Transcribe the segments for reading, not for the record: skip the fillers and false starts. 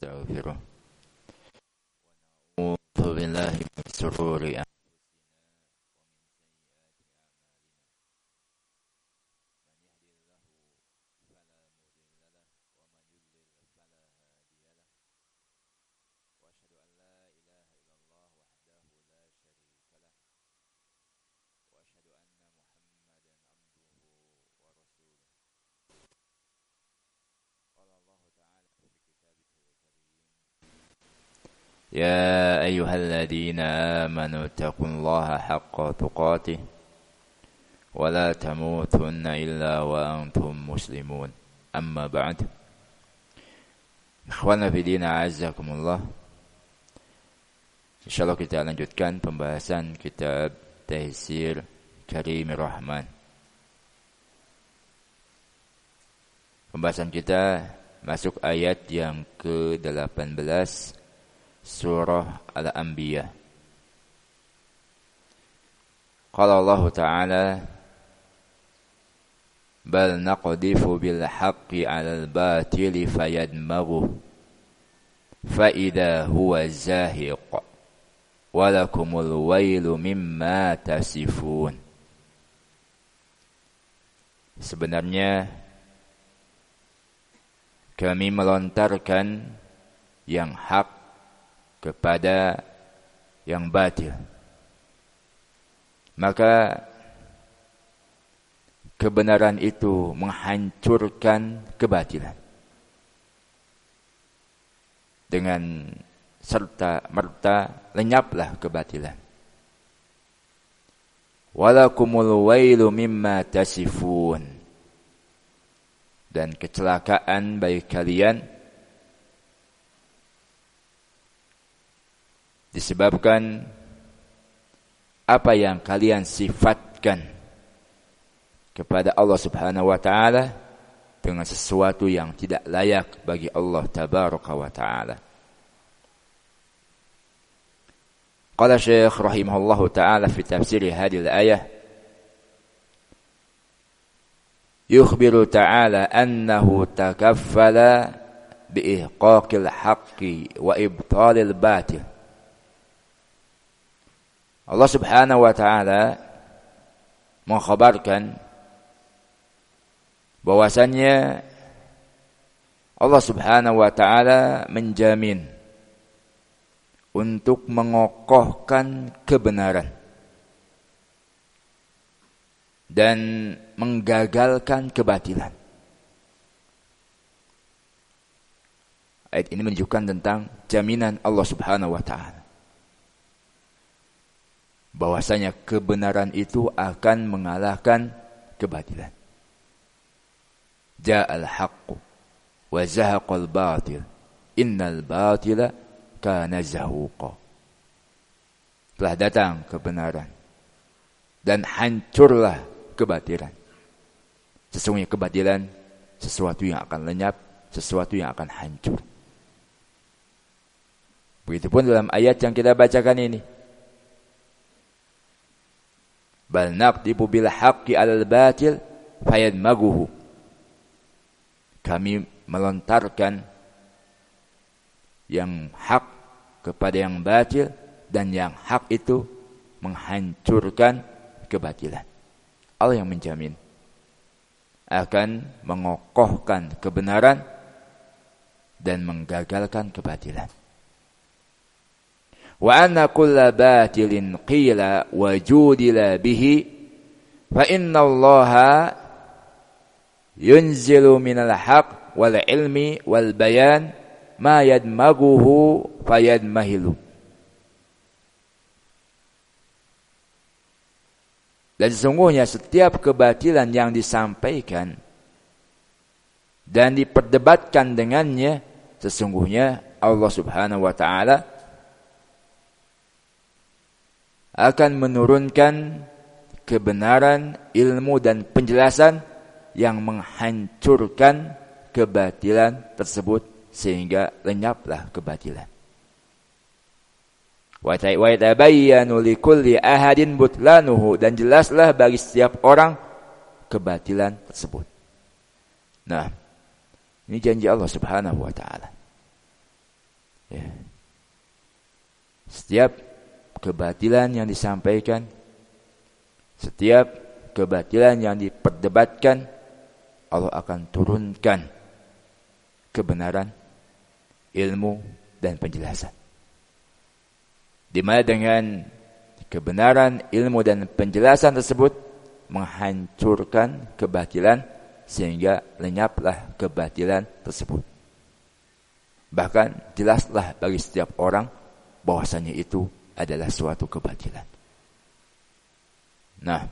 ونستغفره ونعوذ بالله من شرور أنفسنا يا أيها الذين آمنوا اتقوا الله حق تقاته ولا تموتن إلا وأنتم مسلمون أما بعد Ikhwana fidina a'azzakumullah. Insyaallah kita lanjutkan pembahasan kitab Taysir Karimir Rahman. Pembahasan kita masuk ayat yang ke-18 surah Al-Anbiya. Qala Allah Ta'ala bal naqdifu bil haqqi 'alal batili fayadmaghu fa idza huwa zahiq wa lakumul wailu mimma tasifun. Sebenarnya kami melontarkan yang hak kepada yang batil, maka kebenaran itu menghancurkan kebatilan dengan serta merta lenyaplah kebatilan. Walakumul wailu mimma tasifun, dan kecelakaan bagi kalian disebabkan apa yang kalian sifatkan kepada Allah Subhanahu wa taala dengan sesuatu yang tidak layak bagi Allah Tabaraka wa taala. Qala Syekh rahimahullahu taala fi tafsir hadhihi al-ayah, yukhbiru ta'ala annahu takaffala bi ihqaqil haqqi wa ibtalil batil. Allah Subhanahu wa taala mengkhabarkan bahwasannya Allah Subhanahu wa taala menjamin untuk mengokohkan kebenaran dan menggagalkan kebatilan. Ayat ini menunjukkan tentang jaminan Allah Subhanahu wa taala bahwasanya kebenaran itu akan mengalahkan kebatilan. Ja'al haqqu wa zahaqal batil innal batila kana zahuqa. Telah datang kebenaran dan hancurlah kebatilan. Sesungguhnya kebatilan sesuatu yang akan lenyap, sesuatu yang akan hancur. Begitupun dalam ayat yang kita bacakan ini, bal naqdibu bil haqqi 'alal batil fayadmaghuhu. Kami melontarkan yang hak kepada yang batil dan yang hak itu menghancurkan kebatilan. Allah yang menjamin akan mengokohkan kebenaran dan menggagalkan kebatilan. Wa anna kulla batilin qila wa judila bihi fa inna Allaha yunzilu minal haqq wal ilmi wal bayan ma yadmaghuhu fayadmahilu. Dan sesungguhnya setiap kebatilan yang disampaikan dan diperdebatkan dengannya, sesungguhnya Allah Subhanahu wa taala akan menurunkan kebenaran, ilmu dan penjelasan yang menghancurkan kebatilan tersebut sehingga lenyaplah kebatilan. Wa tabayyanu likulli ahadin butlanuhu, dan jelaslah bagi setiap orang kebatilan tersebut. Nah, ini janji Allah Subhanahu wa taala. Ya. Setiap kebatilan yang disampaikan, setiap kebatilan yang diperdebatkan, Allah akan turunkan kebenaran, ilmu, dan penjelasan. Di mana dengan kebenaran, ilmu, dan penjelasan tersebut menghancurkan kebatilan sehingga lenyaplah kebatilan tersebut. Bahkan jelaslah bagi setiap orang bahwasanya itu adalah suatu kebatilan. Nah,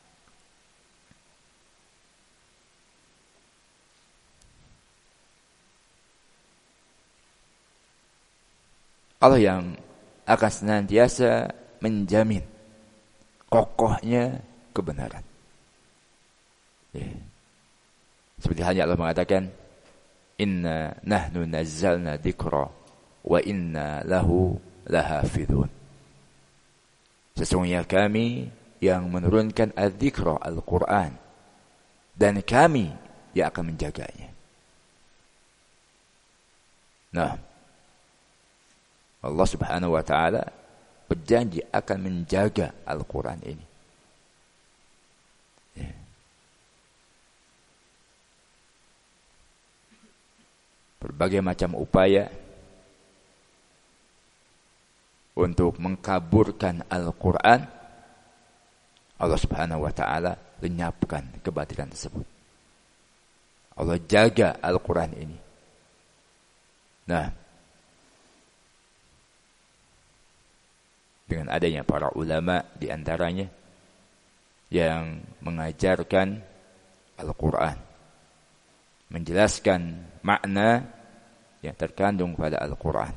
Allah yang akan senantiasa menjamin kokohnya kebenaran. Ya. Seperti halnya Allah mengatakan, Inna nahnu nazzalna dzikra wa inna lahu lahafidhun. Sesungguhnya kami yang menurunkan al-dzikra, Al-Quran, dan kami yang akan menjaganya. Nah, Allah subhanahu wa ta'ala berjanji akan menjaga Al-Quran ini. Ya. Berbagai macam upaya untuk mengkaburkan Al-Quran, Allah subhanahu wa ta'ala lenyapkan kebatilan tersebut. Allah jaga Al-Quran ini. Nah, dengan adanya para ulama di antaranya yang mengajarkan Al-Quran, menjelaskan makna yang terkandung pada Al-Quran.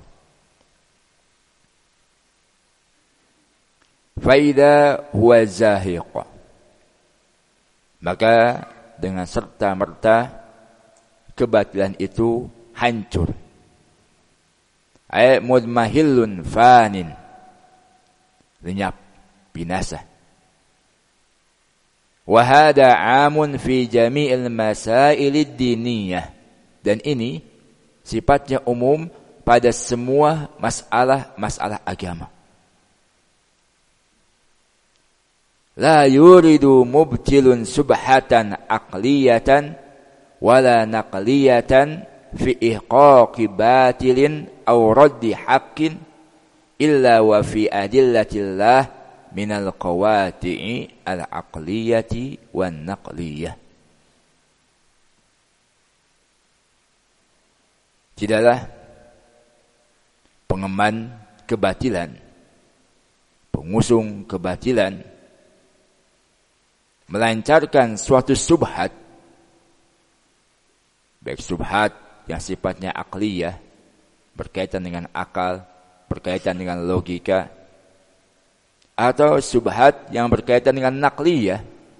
Faida huwa zahiq, maka dengan serta-merta kebatilan itu hancur. Ay mudmahillun fanin, lenyap, binasa. Wa hada 'amun fi jami'il masailid diniyah, dan ini sifatnya umum pada semua masalah agama. La yuridu mubtilun subhatan aqliyatan wala naqliyatan fi ihqaqi batilin aw raddi haqqin illa wa fi adillatillah minal qawati'i al-aqliyati wan naqliyah. Tidaklah pengeman kebatilan, pengusung kebatilan melancarkan suatu subhat, baik subhat yang sifatnya akliyah, berkaitan dengan akal, berkaitan dengan logika, atau subhat yang berkaitan dengan naqliyah,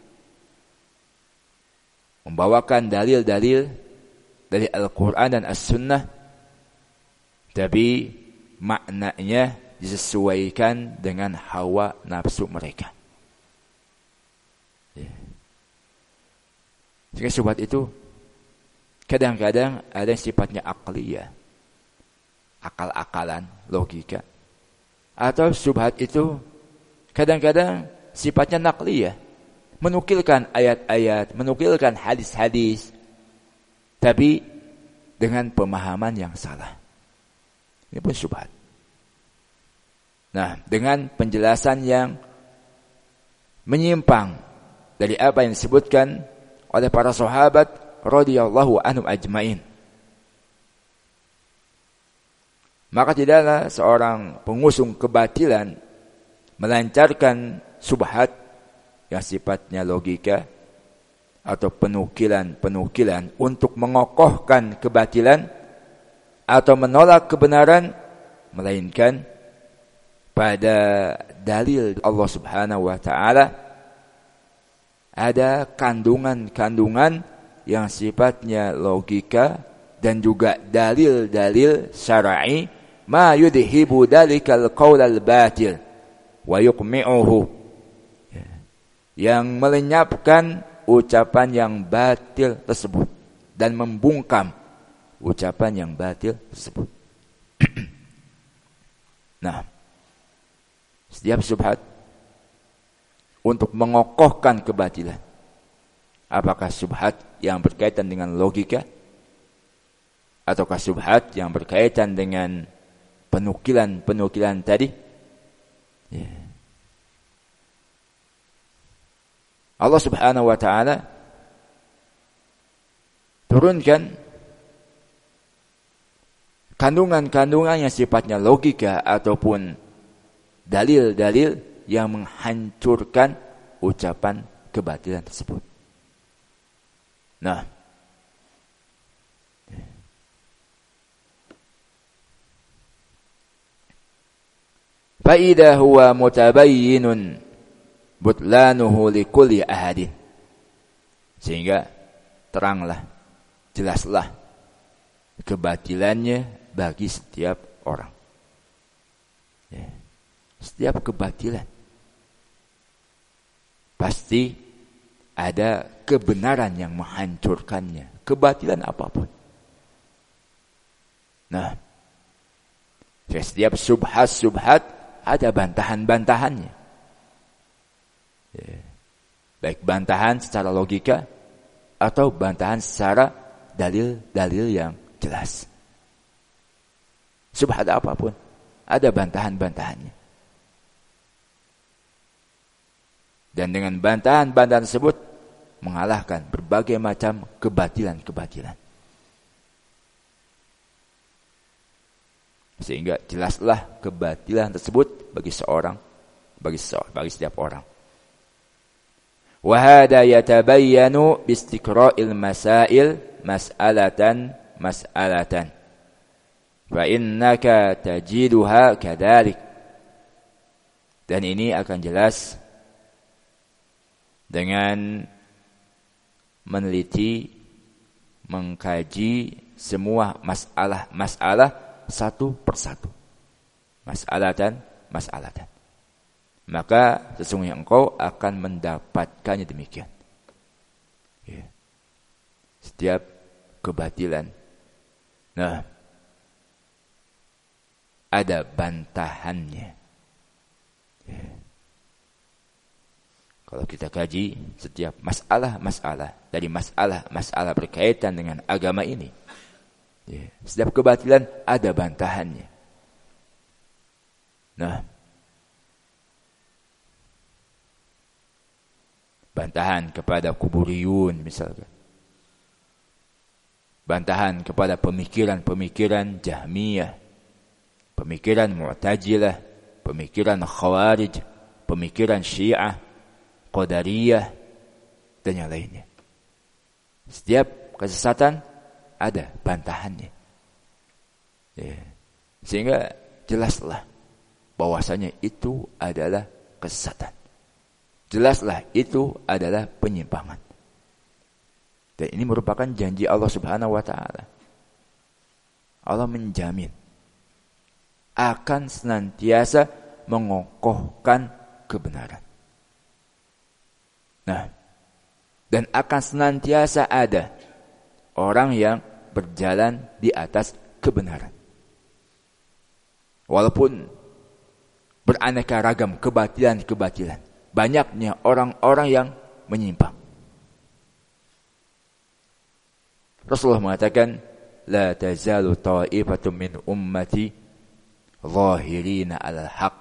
membawakan dalil-dalil dari Al-Quran dan As-Sunnah, tapi maknanya disesuaikan dengan hawa nafsu mereka. Sehingga subhat itu kadang-kadang ada yang sifatnya akliyah, akal-akalan, logika. Atau subhat itu kadang-kadang sifatnya naqliyah, menukilkan ayat-ayat, menukilkan hadis-hadis, tapi dengan pemahaman yang salah. Ini pun subhat. Nah, dengan penjelasan yang menyimpang dari apa yang disebutkan oleh para sahabat radhiyallahu anhum ajmain, maka tidaklah seorang pengusung kebatilan melancarkan subhat yang sifatnya logika atau penukilan untuk mengokohkan kebatilan atau menolak kebenaran, melainkan pada dalil Allah Subhanahu wa taala ada kandungan-kandungan yang sifatnya logika dan juga dalil-dalil syar'i, ma yudhibu dalikal qaulal batil wa yuqmi'uhu, yang melenyapkan ucapan yang batil tersebut dan membungkam ucapan yang batil tersebut. Nah, setiap syubhat untuk mengokohkan kebatilan. Apakah syubhat yang berkaitan dengan logika, ataukah syubhat yang berkaitan dengan penukilan tadi? Ya. Allah Subhanahu wa taala turunkan kandungan-kandungan yang sifatnya logika ataupun dalil-dalil yang menghancurkan ucapan kebatilan tersebut. Nah, fa idza huwa mutabayyinun butlanuhu likulli ahadin, sehingga teranglah, jelaslah kebatilannya bagi setiap orang. Ya. Setiap kebatilan pasti ada kebenaran yang menghancurkannya, kebatilan apapun. Nah, setiap subhat ada bantahan-bantahannya. Ya. Baik bantahan secara logika atau bantahan secara dalil-dalil yang jelas. Subhat apapun ada bantahan-bantahannya. Dan dengan bantahan-bantahan tersebut mengalahkan berbagai macam kebatilan-kebatilan. Sehingga jelaslah kebatilan tersebut bagi setiap orang. Wa hada yatabayyanu biistiqra'il masail mas'alatan. Fa innaka tajiduha kadzalik. Dan ini akan jelas dengan meneliti, mengkaji semua masalah satu persatu. Mas'alatan. Maka sesungguhnya engkau akan mendapatkannya demikian. Ya. Setiap kebatilan. Nah, ada bantahannya. Ya. Kalau kita kaji setiap masalah dari masalah berkaitan dengan agama ini, ya, setiap kebatilan ada bantahannya. Nah, bantahan kepada kuburiyun misalkan, bantahan kepada pemikiran Jahmiyah, pemikiran Mu'tazilah, pemikiran Khawarij, pemikiran Syiah, Qadariyah, dan yang lainnya. Setiap kesesatan ada bantahannya. Ya. Sehingga jelaslah bahwasanya itu adalah kesesatan. Jelaslah itu adalah penyimpangan. Dan ini merupakan janji Allah Subhanahu wa taala. Allah menjamin akan senantiasa mengokohkan kebenaran. Nah, dan akan senantiasa ada orang yang berjalan di atas kebenaran. Walaupun beraneka ragam kebatilan, banyaknya orang-orang yang menyimpang. Rasulullah mengatakan, la tazalu ta'ifatun min ummati zahirina 'alal haq.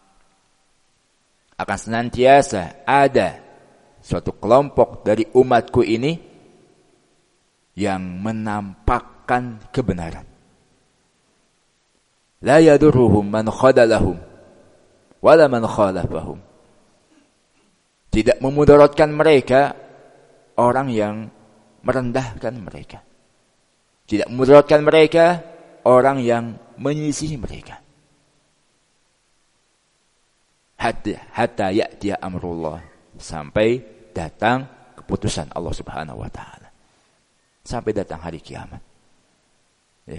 Akan senantiasa ada suatu kelompok dari umatku ini yang menampakkan kebenaran. La yadurruhum man khadalahum wala man khalafahum. Tidak memudaratkan mereka orang yang merendahkan mereka. Tidak memudaratkan mereka orang yang menyisihi mereka. Hatta ya'tiya amrullah, sampai datang keputusan Allah Subhanahu wa taala. Sampai datang hari kiamat. Ya.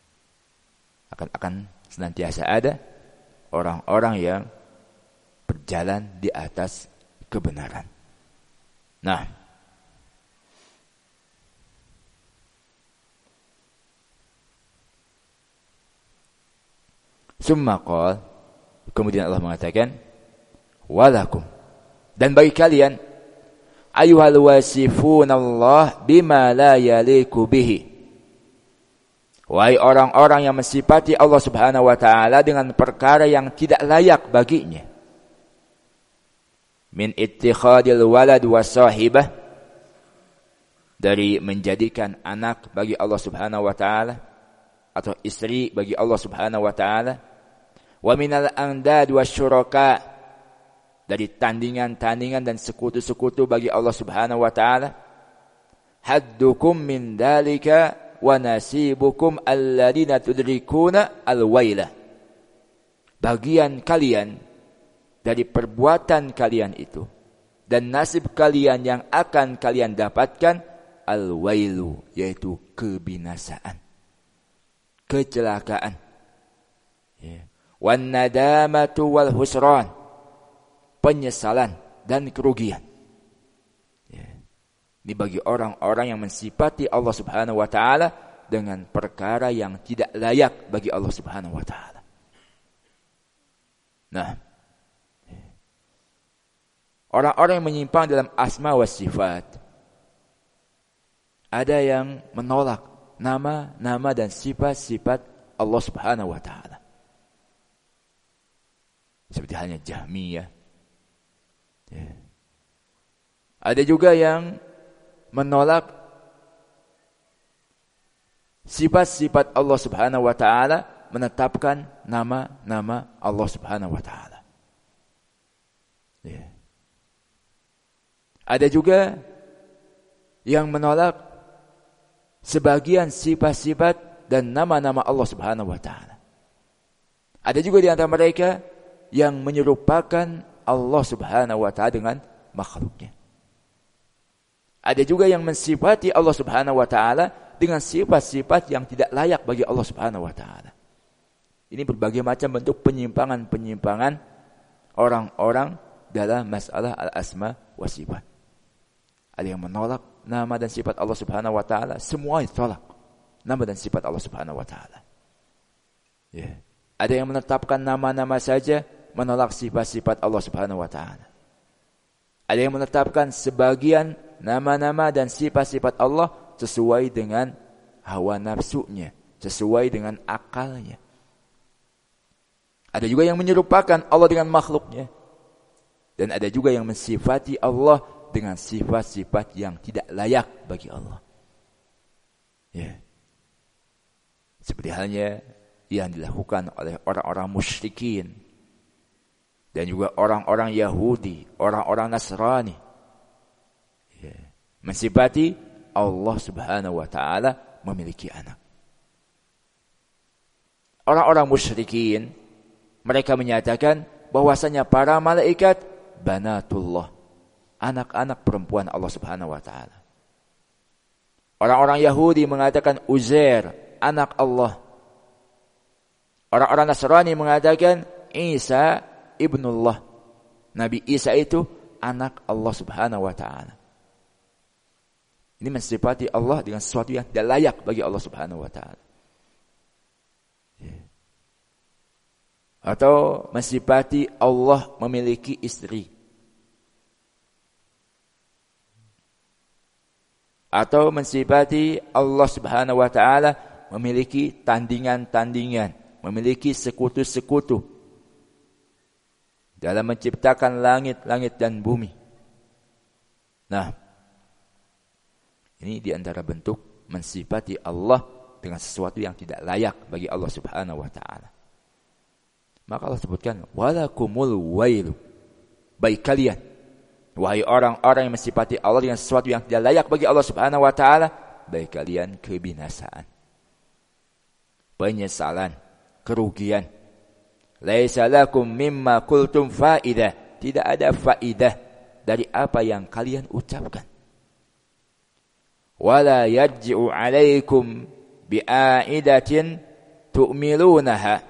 Akan senantiasa ada orang-orang yang berjalan di atas kebenaran. Nah, summa qala, Kemudian Allah mengatakan, walakum, dan bagi kalian, ayyuhal wasifunallah bima la yaliku bihi. Wahai orang-orang yang mensifati Allah Subhanahu wa taala dengan perkara yang tidak layak baginya. Min ittikhadil walad wasahibah, dari menjadikan anak bagi Allah Subhanahu wa taala atau istri bagi Allah Subhanahu wa taala. Wa minal andad wasyuraka, dari tandingan-tandingan dan sekutu-sekutu bagi Allah Subhanahu wa taala. Haddukum min dalika wa nasibukum alladina tudrikuna alwailah. Bagian kalian dari perbuatan kalian itu dan nasib kalian yang akan kalian dapatkan alwailu, yaitu kebinasaan, kecelakaan. Wan nadamatu wal husran, penyesalan dan kerugian. Ini bagi orang-orang yang mensifati Allah Subhanahu wa taala dengan perkara yang tidak layak bagi Allah Subhanahu wa taala. Nah, orang-orang yang menyimpang dalam asma wa sifat, ada yang menolak nama-nama dan sifat-sifat Allah Subhanahu wa taala. Seperti halnya Jahmiyah. Ada juga yang menolak sifat-sifat Allah Subhanahu wa taala, menetapkan nama-nama Allah Subhanahu wa taala. Ada juga yang menolak sebagian sifat-sifat dan nama-nama Allah Subhanahu wa taala. Ada juga di antara mereka yang menyerupakan Allah Subhanahu wa taala dengan makhluknya. Ada juga yang mensifati Allah Subhanahu wa taala dengan sifat-sifat yang tidak layak bagi Allah Subhanahu wa taala. Ini berbagai macam bentuk penyimpangan-penyimpangan orang-orang dalam masalah al-asma wa sifat. Ada yang menolak nama dan sifat Allah Subhanahu wa taala, semua ditolak nama dan sifat Allah Subhanahu wa taala. Ada yang menetapkan nama-nama saja, menolak sifat-sifat Allah Subhanahu wa taala. Ada yang menetapkan sebagian nama-nama dan sifat-sifat Allah sesuai dengan hawa nafsunya, sesuai dengan akalnya. Ada juga yang menyerupakan Allah dengan makhluknya. Dan ada juga yang mensifati Allah dengan sifat-sifat yang tidak layak bagi Allah. Seperti halnya yang dilakukan oleh orang-orang musyrikin dan juga orang-orang Yahudi, orang-orang Nasrani. Mensifati Allah Subhanahu wa taala memiliki anak. Orang-orang musyrikin, mereka menyatakan bahwasanya para malaikat banatullah, anak-anak perempuan Allah Subhanahu wa taala. Orang-orang Yahudi mengatakan Uzair, anak Allah. Orang-orang Nasrani mengatakan Isa ibnullah, Nabi Isa itu anak Allah Subhanahu wa taala. Ini mensifati Allah dengan sesuatu yang tidak layak bagi Allah Subhanahu wa taala. Atau mensifati Allah memiliki istri. Atau mensifati Allah Subhanahu wa taala memiliki tandingan-tandingan, memiliki sekutu-sekutu dalam menciptakan langit-langit dan bumi. Nah, ini di antara bentuk mensifati Allah dengan sesuatu yang tidak layak bagi Allah Subhanahu wa taala. Maka Allah sebutkan walakumul wailu, baik kalian wahai orang-orang yang mensifati Allah dengan sesuatu yang tidak layak bagi Allah Subhanahu wa taala, baik kalian kebinasaan, penyesalan, kerugian. Laisa lakum mimma qultum faidah, tidak ada faidah dari apa yang kalian ucapkan. Wala yarji'u 'alaikum bi'aidatin tu'milunaha,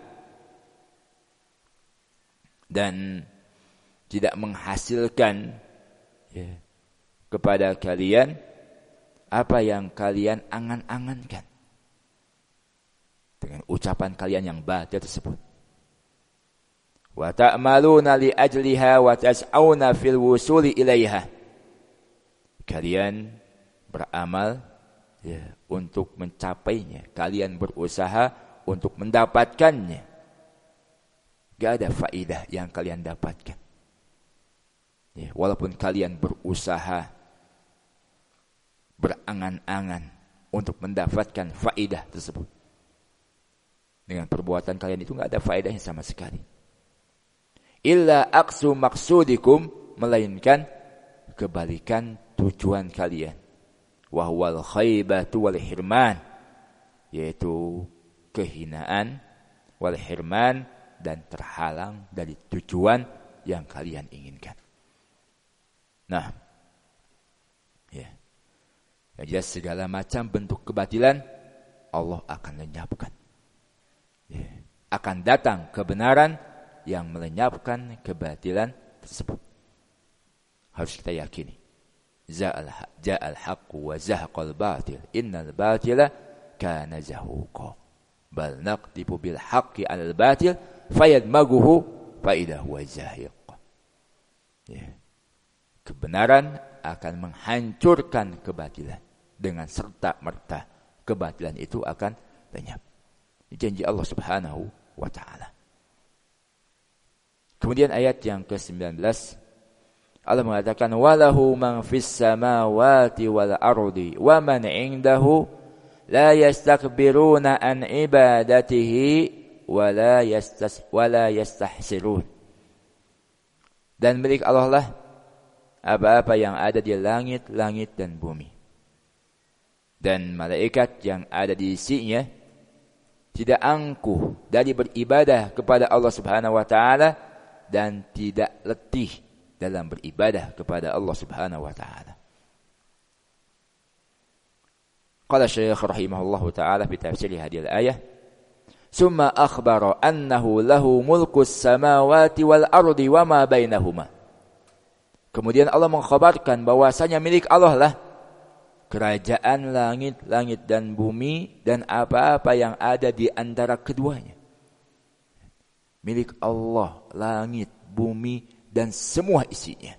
dan tidak menghasilkan kepada kalian apa yang kalian angan-angankan dengan ucapan kalian yang batil tersebut. wa ta'maluna li ajliha wa tas'auna fil wusuli ilaiha. Kalian beramal untuk mencapainya, kalian berusaha untuk mendapatkannya. Gak ada faidah yang kalian dapatkan. Walaupun kalian berusaha, berangan-angan untuk mendapatkan faidah tersebut, dengan perbuatan kalian itu gak ada faedahnya sama sekali. Illa aqsu maqsudikum, melainkan kebalikan tujuan kalian. Wahwal khaybatu wal hirman, yaitu kehinaan, wal hirman, dan terhalang dari tujuan yang kalian inginkan. Nah, yang jelas segala macam bentuk kebatilan Allah akan lenyapkan. Akan datang kebenaran yang melenyapkan kebatilan tersebut. Harus kita yakini. Ja'al haqqu wa zahaqal batil. Innal batila kana zahuqa. Bal naqtibu bil haqqi 'alal batil fayadmaghuhu fa idza huwa zahiq. Kebenaran akan menghancurkan kebatilan. Dengan serta-merta kebatilan itu akan lenyap. Janji Allah Subhanahu wa ta'ala. Kemudian ayat yang ke-19, Allah mengatakan walahu man fis samawati wal ardi wa man 'indahu la yastakbiruna an ibadatihi wa la yastahsirun. Dan milik Allah lah apa-apa yang ada di langit dan bumi. Dan malaikat yang ada di isinya tidak angkuh dari beribadah kepada Allah Subhanahu wa ta'ala dan tidak letih dalam beribadah kepada Allah Subhanahu wa ta'ala. Qala Syekh rahimahullahu ta'ala fi tafsir hadhihi al-ayah, summa akhbara annahu lahu mulkus samawati wal ardi wa ma bainahuma. Kemudian Allah mengkhabarkan bahwasanya milik Allah lah kerajaan langit dan bumi dan apa-apa yang ada di antara keduanya. Milik Allah langit, bumi dan semua isinya.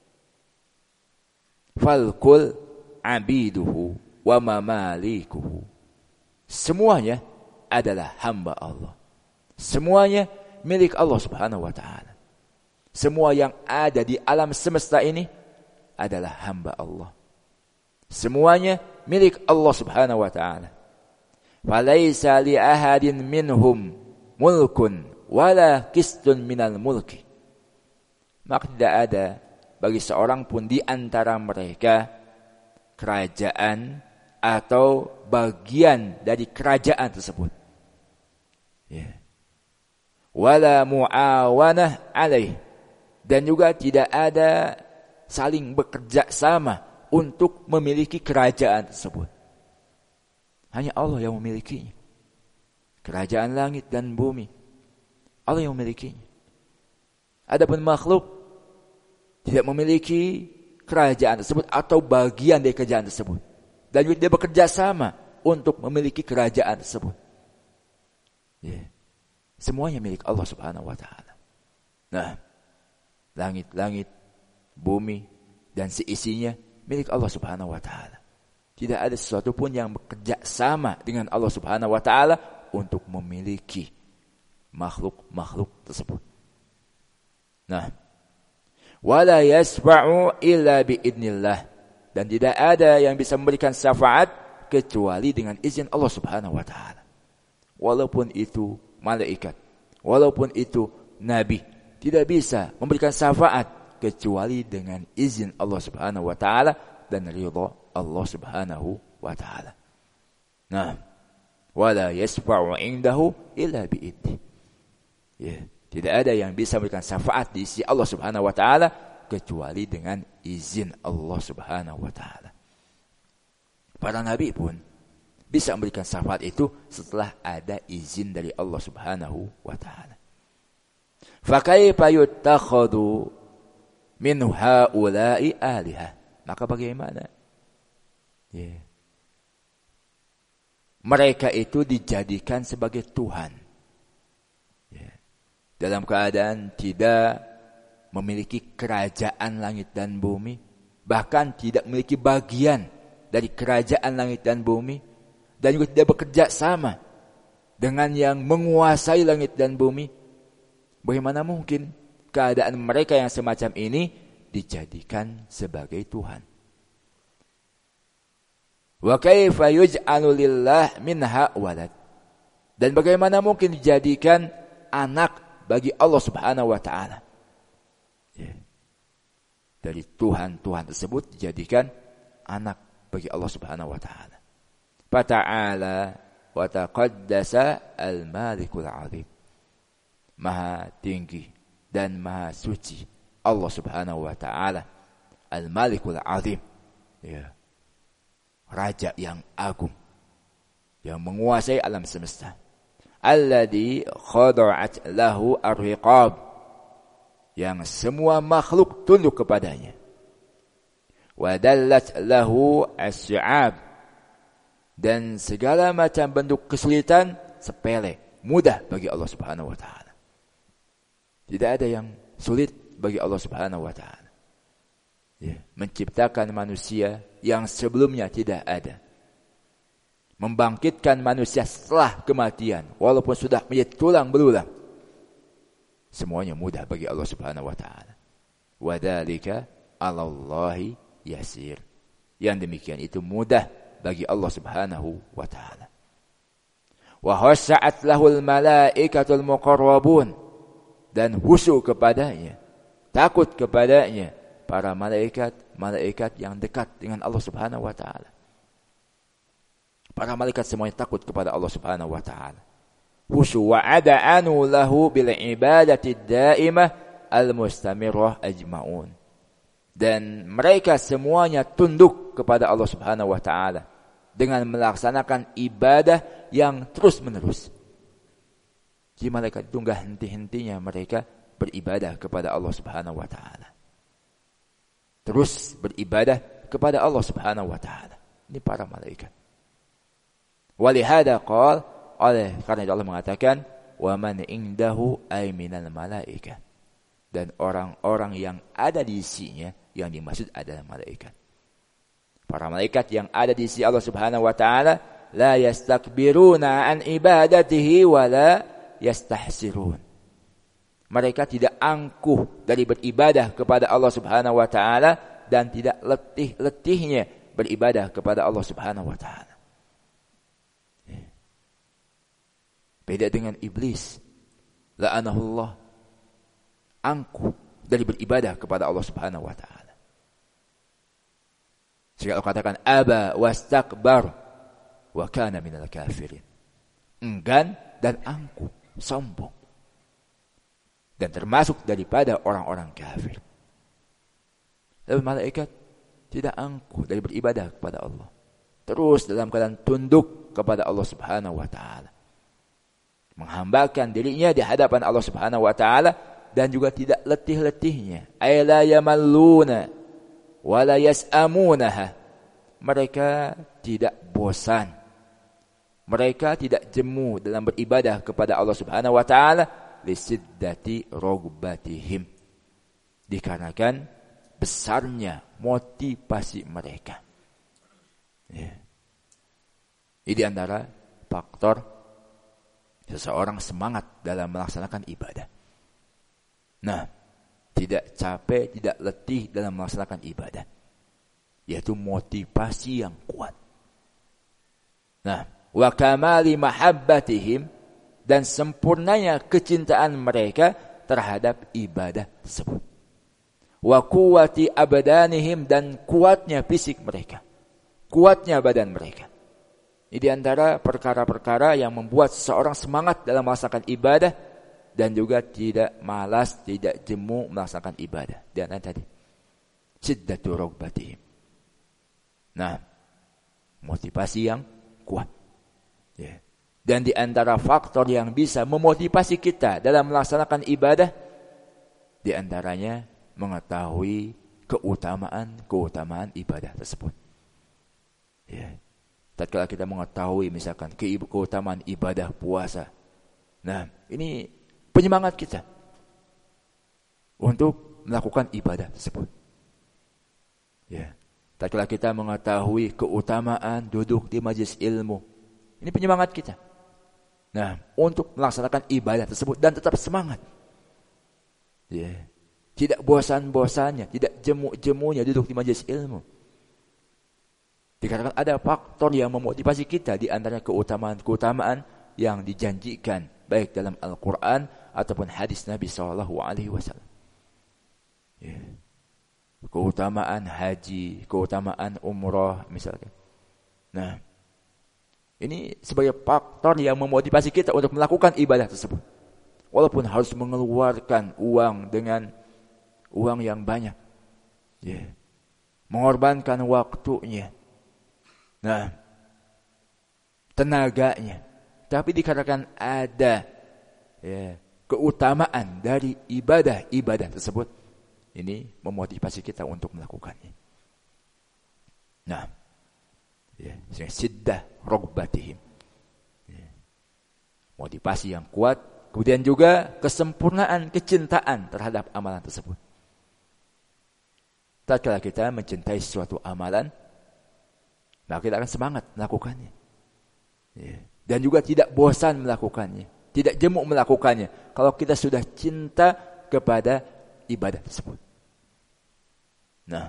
Falkul abiduhu wa mamalikuhu. Semuanya adalah hamba Allah. Semuanya milik Allah Subhanahu wa ta'ala. Semua yang ada di alam semesta ini adalah hamba Allah. Semuanya milik Allah Subhanahu wa ta'ala. Falaisa li ahadin minhum mulkun wala qistun minal mulki. Maka tidak ada bagi seorang pun di antara mereka kerajaan atau bagian dari kerajaan tersebut. Wala muawanah alaih. Dan juga tidak ada saling bekerja sama untuk memiliki kerajaan tersebut. Hanya Allah yang memilikinya. Kerajaan langit dan bumi, Allah yang memilikinya. Adapun makhluk tidak memiliki kerajaan tersebut atau bagian dari kerajaan tersebut. Dan juga dia bekerja sama untuk memiliki kerajaan tersebut. Semuanya milik Allah Subhanahu wa ta'ala. Nah, langit-langit, bumi, dan seisinya milik Allah Subhanahu wa ta'ala. Tidak ada sesuatu pun yang bekerja sama dengan Allah Subhanahu wa ta'ala untuk memiliki makhluk-makhluk tersebut. Nah, wala yasfa'u illa biidnillah. Dan tidak ada yang bisa memberikan syafaat kecuali dengan izin Allah Subhanahu wa ta'ala. Walaupun itu malaikat, walaupun itu nabi, tidak bisa memberikan syafaat kecuali dengan izin Allah Subhanahu wa ta'ala dan ridha Allah Subhanahu wa ta'ala. Nah, wala yasfa'u indahu illa bi'idni. Tidak ada yang bisa memberikan syafaat di sisi Allah Subhanahu wa ta'ala kecuali dengan izin Allah Subhanahu wa ta'ala. Para nabi pun bisa memberikan syafaat itu setelah ada izin dari Allah Subhanahu wa ta'ala. Fakaifa yuttakhadhu min haula'i alihah. Maka bagaimana? Mereka itu dijadikan sebagai Tuhan. dalam keadaan tidak memiliki kerajaan langit dan bumi, bahkan tidak memiliki bagian dari kerajaan langit dan bumi, dan juga tidak bekerja sama dengan yang menguasai langit dan bumi, bagaimana mungkin keadaan mereka yang semacam ini dijadikan sebagai Tuhan? Wa kaifa yuj'alu lillah minha walad? Dan bagaimana mungkin dijadikan anak bagi Allah Subhanahu wa taala? Dari Tuhan-Tuhan tersebut dijadikan anak bagi Allah Subhanahu wa taala. Fata'ala wa taqaddasa al-malikul 'azim. Maha tinggi dan maha suci Allah Subhanahu wa taala, al-malikul 'azim. Ya. Raja yang agung, yang menguasai alam semesta. Alladzi khada'at lahu ar-riqab, yang semua makhluk tunduk kepadanya. Wa dallat lahu as-si'ab, dan segala macam bentuk kesulitan sepele, mudah bagi Allah Subhanahu wa taala. Tidak ada yang sulit bagi Allah Subhanahu wa taala. Ya, menciptakan manusia yang sebelumnya tidak ada. Membangkitkan manusia setelah kematian walaupun sudah menjadi tulang belulang. Semuanya mudah bagi Allah Subhanahu wa taala. Wa dzalika 'alallahi yasir. Yang demikian itu mudah bagi Allah Subhanahu wa taala. Wa khasya'at lahul malaikatul muqarrabun, dan khusyuk kepadanya, takut kepadanya para malaikat yang dekat dengan Allah Subhanahu wa taala. Para malaikat semuanya takut kepada Allah Subhanahu wa taala. Khusyuk wa ada'anu lahu bil ibadati daimah al-mustamirrah ajmaun. Dan mereka semuanya tunduk kepada Allah Subhanahu wa taala dengan melaksanakan ibadah yang terus-menerus. Jadi malaikat itu enggak henti-hentinya mereka beribadah kepada Allah Subhanahu wa taala. Terus beribadah kepada Allah Subhanahu wa taala. Ini para malaikat. Walihada qala, oleh karena Allah mengatakan wa man indahu ay minal malaikah. Dan orang-orang yang ada di sisinya, yang dimaksud adalah malaikat. Para malaikat yang ada di sisi Allah Subhanahu wa taala la yastakbiruna an ibadatihi wa la yastahsirun. Mereka tidak angkuh dari beribadah kepada Allah Subhanahu wa taala dan tidak letih-letihnya beribadah kepada Allah Subhanahu wa taala. Beda dengan iblis, la'anahullah, angkuh dari beribadah kepada Allah Subhanahu wa taala. Sehingga Allah katakan aba wastakbar wa kana minal kafirin. Enggan dan angkuh, sombong, dan termasuk daripada orang-orang kafir. Tapi malaikat tidak angkuh dari beribadah kepada Allah, terus dalam keadaan tunduk kepada Allah Subhanahu wa taala, menghambakan dirinya di hadapan Allah Subhanahu wa taala, dan juga tidak letih-letihnya. Ay la yamalluna wa la yas'amunaha. Mereka tidak bosan, mereka tidak jemu dalam beribadah kepada Allah Subhanahu wa taala lisiddati rogbatihim, dikarenakan besarnya motivasi mereka. Ini antara faktor seseorang semangat dalam melaksanakan ibadah. Nah, tidak capek, tidak letih dalam melaksanakan ibadah, yaitu motivasi yang kuat. Nah, wa kamali mahabbatihim, dan sempurnanya kecintaan mereka terhadap ibadah tersebut. Wa quwwati abdanihim, dan kuatnya fisik mereka, kuatnya badan mereka. Ini di antara perkara-perkara yang membuat seseorang semangat dalam melaksanakan ibadah dan juga tidak malas, tidak jemu melaksanakan ibadah. Di antara tadi, shiddatu ragbatihim. Nah, motivasi yang kuat. Ya. Dan di antara faktor yang bisa memotivasi kita dalam melaksanakan ibadah, di antaranya mengetahui keutamaan ibadah tersebut. Ya. Tatkala kita mengetahui misalkan keutamaan ibadah puasa, nah ini penyemangat kita untuk melakukan ibadah tersebut. Ya. Tatkala kita mengetahui keutamaan duduk di majelis ilmu, ini penyemangat kita. Nah, untuk melaksanakan ibadah tersebut dan tetap semangat. Ya. Tidak bosan-bosannya, tidak jemu-jemunya duduk di majelis ilmu. Dikatakan ada faktor yang memotivasi kita, di antara keutamaan-keutamaan yang dijanjikan baik dalam Al-Quran ataupun hadis Nabi SAW. Ya. Keutamaan haji, keutamaan umrah misalkan. Nah, ini sebagai faktor yang memotivasi kita untuk melakukan ibadah tersebut. Walaupun harus mengeluarkan uang dengan uang yang banyak. Ya. Mengorbankan waktunya. Nah, tenaganya. Tapi dikatakan ada ya, keutamaan dari ibadah-ibadah tersebut. Ini memotivasi kita untuk melakukannya. Nah, ya, siddah rogbatihim. Ya. Motivasi yang kuat, kemudian juga kesempurnaan, kecintaan terhadap amalan tersebut. Tatkala kita mencintai suatu amalan, maka kita akan semangat melakukannya. Ya. Dan juga tidak bosan melakukannya, tidak jemu melakukannya. Kalau kita sudah cinta kepada ibadah tersebut. Nah,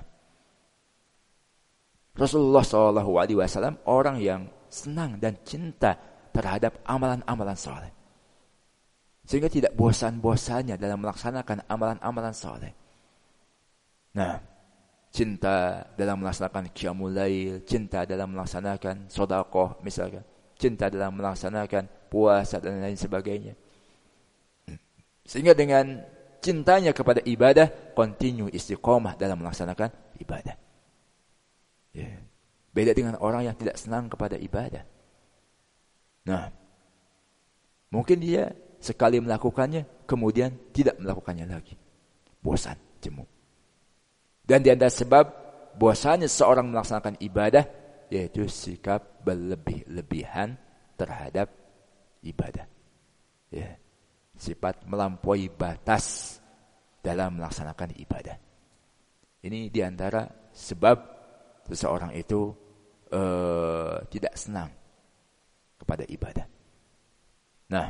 Rasulullah SAW orang yang senang dan cinta terhadap amalan-amalan saleh, sehingga tidak bosan-bosannya dalam melaksanakan amalan-amalan saleh. Nah, cinta dalam melaksanakan qiyamul lail, cinta dalam melaksanakan sedekah misalkan, cinta dalam melaksanakan puasa dan lain sebagainya. Sehingga dengan cintanya kepada ibadah, continue istiqomah dalam melaksanakan ibadah. Ya. Beda dengan orang yang tidak senang kepada ibadah. Nah, mungkin dia sekali melakukannya, kemudian tidak melakukannya lagi. Bosan, jemu. Dan di antara sebab bosannya seorang melaksanakan ibadah, yaitu sikap berlebih-lebihan terhadap ibadah. Ya. Sifat melampaui batas dalam melaksanakan ibadah. Ini di antara sebab seseorang itu tidak senang kepada ibadah. Nah,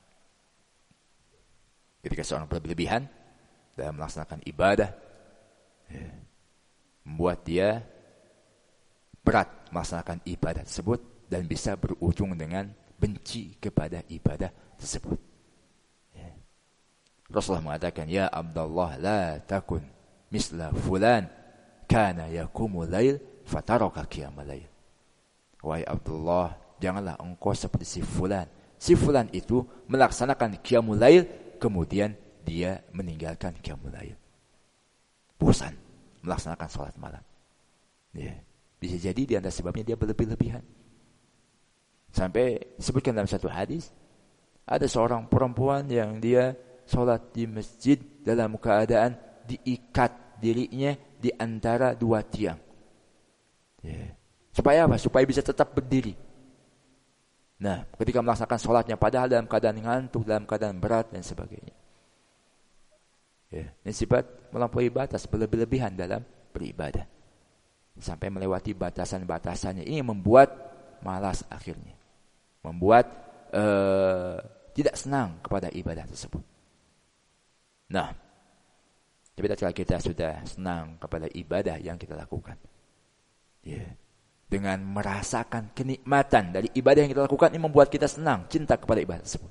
ketika seorang berlebihan dalam melaksanakan ibadah, ya, membuat dia berat melaksanakan ibadah tersebut dan bisa berujung dengan benci kepada ibadah tersebut. Ya. Rasulullah mengatakan, ya Abdullah la takun misla fulan kana yakumul lail fataraka qiyamul lail. Wahai Abdullah, janganlah engkau seperti si fulan. Si fulan itu melaksanakan qiyamul lail, kemudian dia meninggalkan qiyamul lail. Bosan melaksanakan salat malam. Ya. Bisa jadi di antara sebabnya dia berlebih-lebihan. Sampai sebutkan dalam satu hadis, ada seorang perempuan yang dia salat di masjid dalam keadaan diikat dirinya di antara dua tiang. Ya. Supaya apa? Supaya bisa tetap berdiri. Nah, ketika melaksanakan salatnya padahal dalam keadaan ngantuk, dalam keadaan berat dan sebagainya. Ya, ini sifat melampaui batas, berlebih-lebihan dalam beribadah. Sampai melewati batasan-batasannya. Ini membuat malas akhirnya. Membuat tidak senang kepada ibadah tersebut. Nah, tapi tatkala kita sudah senang kepada ibadah yang kita lakukan, ya, dengan merasakan kenikmatan dari ibadah yang kita lakukan, ini membuat kita senang, cinta kepada ibadah tersebut.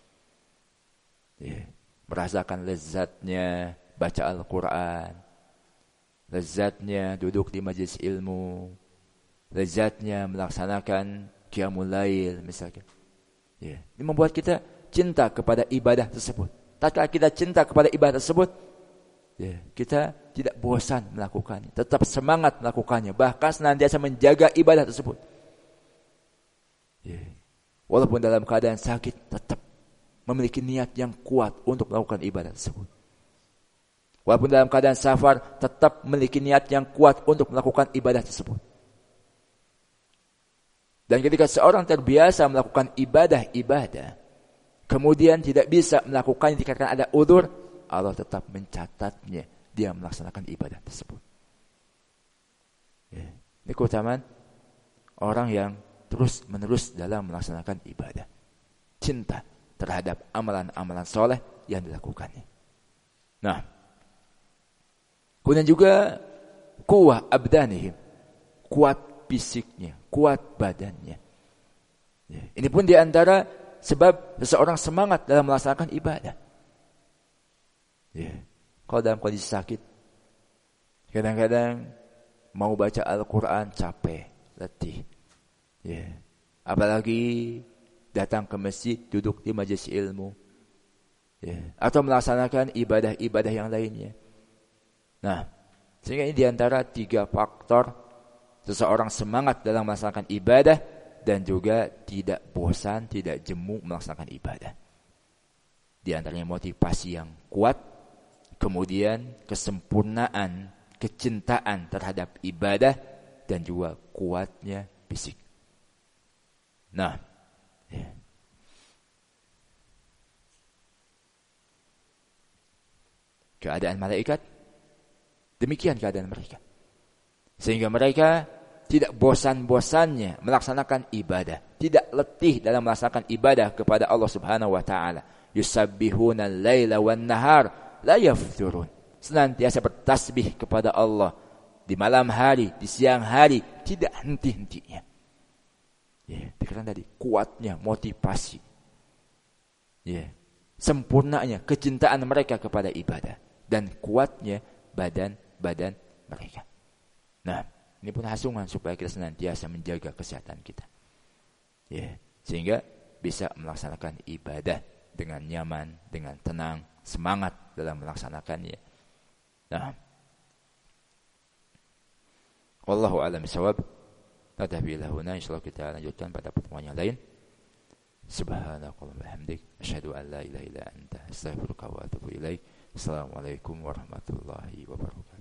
Ya, merasakan lezatnya baca Al-Quran, lezatnya duduk di majelis ilmu, lezatnya melaksanakan qiyamul lail misalkan. Ya, ini membuat kita cinta kepada ibadah tersebut. Tatkala kita cinta kepada ibadah tersebut, ya, kita tidak bosan melakukannya, tetap semangat melakukannya, bahkan senantiasa menjaga ibadah tersebut. Ya, walaupun dalam keadaan sakit, tetap memiliki niat yang kuat untuk melakukan ibadah tersebut. Walaupun dalam keadaan safar, tetap memiliki niat yang kuat untuk melakukan ibadah tersebut. Dan ketika seorang terbiasa melakukan ibadah-ibadah, kemudian tidak bisa melakukannya dikarenakan ada udzur, Allah tetap mencatatnya dia melaksanakan ibadah tersebut. Ya. Ini keutamaan orang yang terus-menerus dalam melaksanakan ibadah. Cinta terhadap amalan-amalan soleh yang dilakukannya. Nah, kemudian juga kuwah abdanihim, kuat fisiknya, kuat badannya. Ya. Ini pun diantara sebab seseorang semangat dalam melaksanakan ibadah. Ya. Kalau dalam kondisi sakit, kadang-kadang mau baca Al-Quran capek, letih. Ya. Apalagi datang ke masjid, duduk di majelis ilmu. Ya. Atau melaksanakan ibadah-ibadah yang lainnya. Nah, sehingga ini diantara 3 faktor seseorang semangat dalam melaksanakan ibadah dan juga tidak bosan, tidak jemu melaksanakan ibadah. Di antaranya motivasi yang kuat, kemudian kesempurnaan, kecintaan terhadap ibadah, dan juga kuatnya fisik. Nah, ya. Keadaan malaikat, demikian keadaan mereka. Sehingga mereka tidak bosan-bosannya melaksanakan ibadah, tidak letih dalam melaksanakan ibadah kepada Allah Subhanahu wa taala. Yusabbihuna al-laila wan-nahar la yafturun. Senantiasa bertasbih kepada Allah di malam hari, di siang hari, tidak henti-hentinya. Ya, dikatakan tadi kuatnya motivasi. Ya, sempurnanya kecintaan mereka kepada ibadah dan kuatnya badan mereka. Nah, ini pun hasungan supaya kita senantiasa menjaga kesehatan kita. Ya, sehingga bisa melaksanakan ibadah dengan nyaman, dengan tenang, semangat dalam melaksanakannya. Nah, wallahu a'lam bishawab. Nadhabi ila huna, insyaallah kita lanjutkan pada pertemuan yang lain. Subhanakallahumma wa bihamdik, asyhadu an la ilaha illa anta, astaghfiruka wa atubu ilaik. Assalamualaikum warahmatullahi wabarakatuh.